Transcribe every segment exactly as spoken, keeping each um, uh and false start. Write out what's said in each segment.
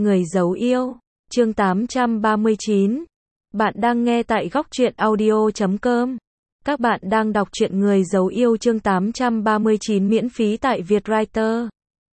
Người giấu yêu, chương tám trăm ba mươi chín. Bạn đang nghe tại góc truyện audio chấm com. Các bạn đang đọc truyện Người giấu yêu chương tám trăm ba mươi chín miễn phí tại Vietwriter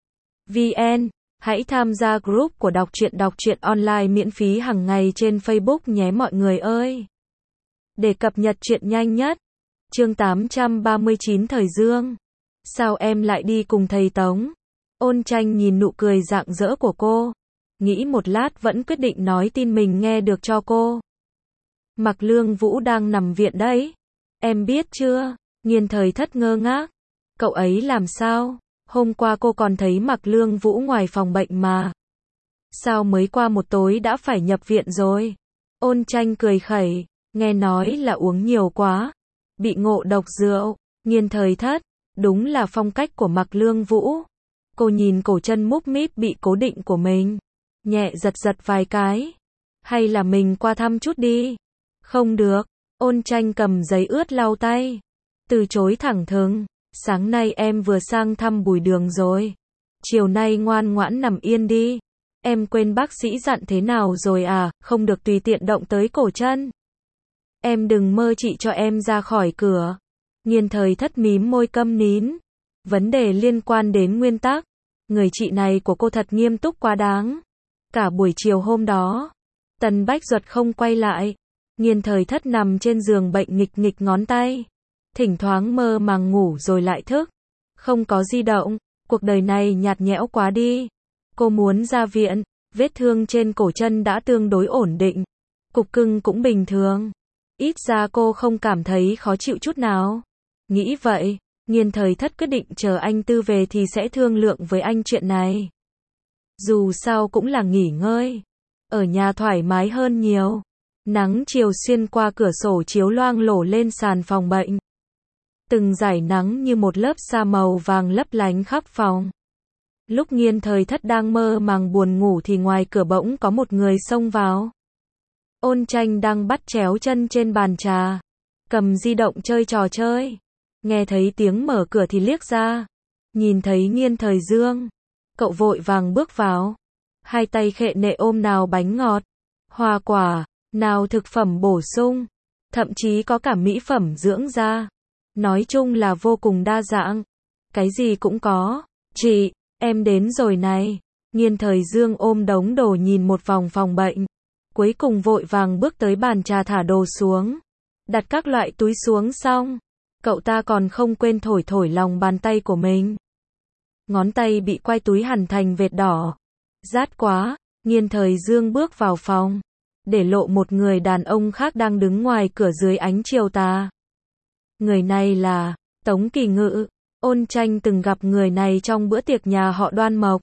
vê en. Hãy tham gia group của đọc truyện đọc truyện online miễn phí hàng ngày trên Facebook nhé mọi người ơi. Để cập nhật truyện nhanh nhất. Chương tám trăm ba mươi chín Thời Dương. Sao em lại đi cùng thầy Tống? Ôn Tranh nhìn nụ cười rạng rỡ của cô, nghĩ một lát vẫn quyết định nói tin mình nghe được cho cô. Mạc Lương Vũ đang nằm viện đấy. Em biết chưa? Nghiên Thời Thất ngơ ngác. Cậu ấy làm sao? Hôm qua cô còn thấy Mạc Lương Vũ ngoài phòng bệnh mà. Sao mới qua một tối đã phải nhập viện rồi? Ôn Tranh cười khẩy, nghe nói là uống nhiều quá, bị ngộ độc rượu. Nghiên Thời Thất, đúng là phong cách của Mạc Lương Vũ. Cô nhìn cổ chân múp míp bị cố định của mình, nhẹ giật giật vài cái. Hay là mình qua thăm chút đi? Không được. Ôn Tranh cầm giấy ướt lau tay, từ chối thẳng thừng. Sáng nay em vừa sang thăm Bùi Đường rồi. Chiều nay ngoan ngoãn nằm yên đi. Em quên bác sĩ dặn thế nào rồi à, không được tùy tiện động tới cổ chân. Em đừng mơ chị cho em ra khỏi cửa. Nghiên Thời Thất mím môi câm nín. Vấn đề liên quan đến nguyên tắc. Người chị này của cô thật nghiêm túc quá đáng. Cả buổi chiều hôm đó, Tần Bách Duật không quay lại. Nghiên Thời Thất nằm trên giường bệnh nghịch nghịch ngón tay. Thỉnh thoảng mơ màng ngủ rồi lại thức. Không có di động. Cuộc đời này nhạt nhẽo quá đi. Cô muốn ra viện. Vết thương trên cổ chân đã tương đối ổn định. Cục cưng cũng bình thường. Ít ra cô không cảm thấy khó chịu chút nào. Nghĩ vậy, Nghiên Thời Thất quyết định chờ anh Tư về thì sẽ thương lượng với anh chuyện này. Dù sao cũng là nghỉ ngơi. Ở nhà thoải mái hơn nhiều. Nắng chiều xuyên qua cửa sổ chiếu loang lổ lên sàn phòng bệnh. Từng dải nắng như một lớp sa màu vàng lấp lánh khắp phòng. Lúc Nghiên Thời Thất đang mơ màng buồn ngủ thì ngoài cửa bỗng có một người xông vào. Ôn Tranh đang bắt chéo chân trên bàn trà, cầm di động chơi trò chơi. Nghe thấy tiếng mở cửa thì liếc ra, nhìn thấy Nghiên Thời Dương. Cậu vội vàng bước vào, hai tay khệ nệ ôm nào bánh ngọt, hoa quả, nào thực phẩm bổ sung, thậm chí có cả mỹ phẩm dưỡng da. Nói chung là vô cùng đa dạng, cái gì cũng có. Chị, em đến rồi này. Nghiên Thời Dương ôm đống đồ nhìn một vòng phòng bệnh, cuối cùng vội vàng bước tới bàn trà thả đồ xuống, đặt các loại túi xuống xong. Cậu ta còn không quên thổi thổi lòng bàn tay của mình. Ngón tay bị quai túi hằn thành vệt đỏ. Rát quá. Nghiên Thời Dương bước vào phòng, để lộ một người đàn ông khác đang đứng ngoài cửa dưới ánh chiều tà. Người này là Tống Kỳ Ngự. Ôn Tranh từng gặp người này trong bữa tiệc nhà họ Đoan Mộc.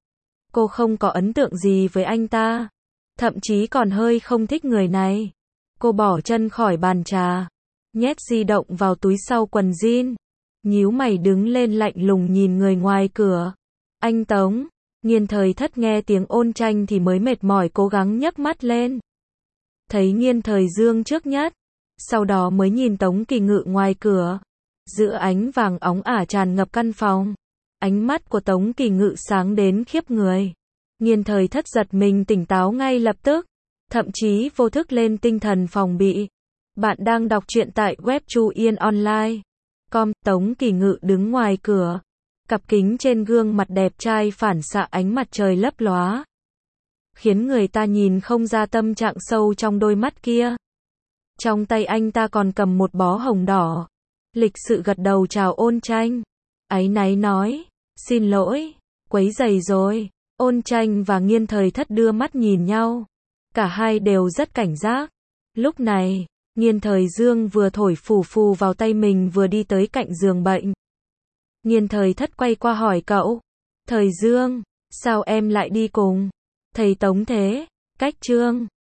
Cô không có ấn tượng gì với anh ta, thậm chí còn hơi không thích người này. Cô bỏ chân khỏi bàn trà, nhét di động vào túi sau quần jean, nhíu mày đứng lên lạnh lùng nhìn người ngoài cửa. Anh Tống. Nghiên Thời Thất nghe tiếng Ôn Tranh thì mới mệt mỏi cố gắng nhấc mắt lên. Thấy Nghiên Thời Dương trước nhất, sau đó mới nhìn Tống Kỳ Ngự ngoài cửa. Giữa ánh vàng óng ả tràn ngập căn phòng, ánh mắt của Tống Kỳ Ngự sáng đến khiếp người. Nghiên Thời Thất giật mình tỉnh táo ngay lập tức, thậm chí vô thức lên tinh thần phòng bị. Bạn đang đọc truyện tại web Chu Yên Online chấm com. Tống Kỳ Ngự đứng ngoài cửa, cặp kính trên gương mặt đẹp trai phản xạ ánh mặt trời lấp lóa, khiến người ta nhìn không ra tâm trạng sâu trong đôi mắt kia. Trong tay anh ta còn cầm một bó hồng đỏ. Lịch sự gật đầu chào Ôn Tranh, áy náy nói, xin lỗi, quấy rầy rồi. Ôn Tranh và Nghiên Thời Thất đưa mắt nhìn nhau, cả hai đều rất cảnh giác. Lúc này, Nghiên Thời Dương vừa thổi phù phù vào tay mình vừa đi tới cạnh giường bệnh. Nghiên Thời Thất quay qua hỏi cậu, Thời Dương, sao em lại đi cùng thầy Tống thế? Cách Trương,